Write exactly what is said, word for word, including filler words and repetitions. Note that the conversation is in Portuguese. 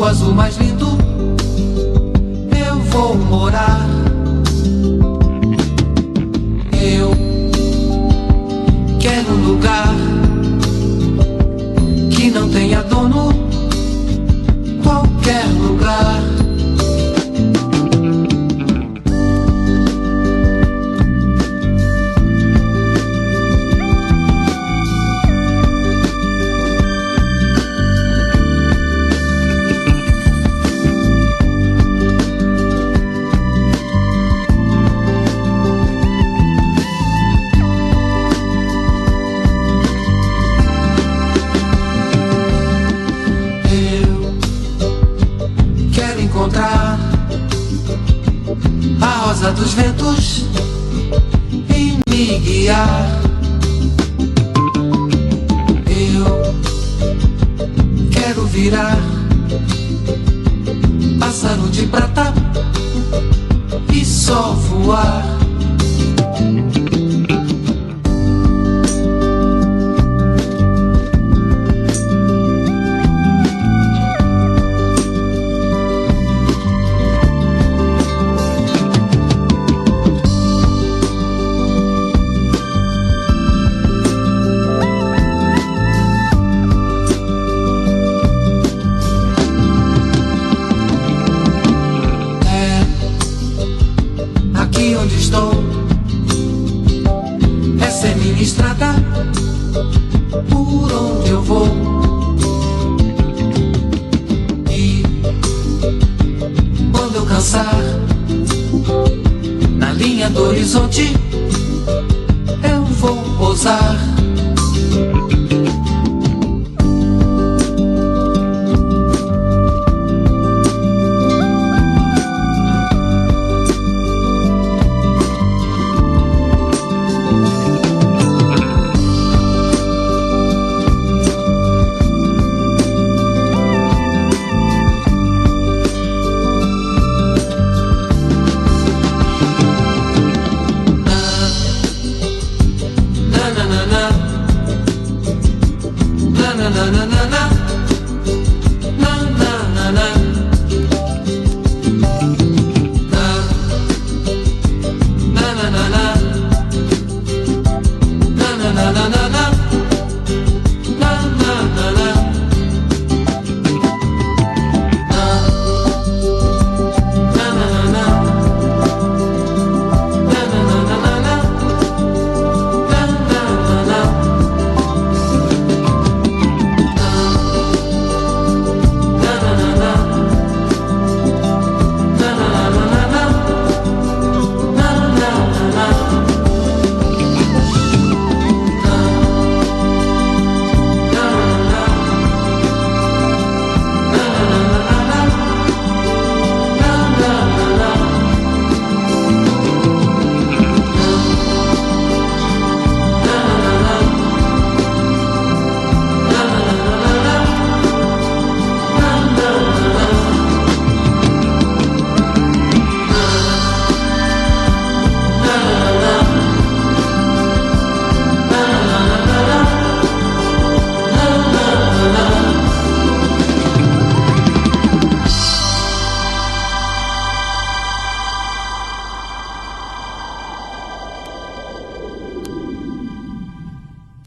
azul mais lindo eu vou morar. Eu quero um lugar que não tenha dono, qualquer lugar. Encontrar a rosa dos ventos e me guiar. Eu quero virar pássaro de prata e só voar. Aqui onde estou, essa é minha estrada, por onde eu vou. E quando eu cansar, na linha do horizonte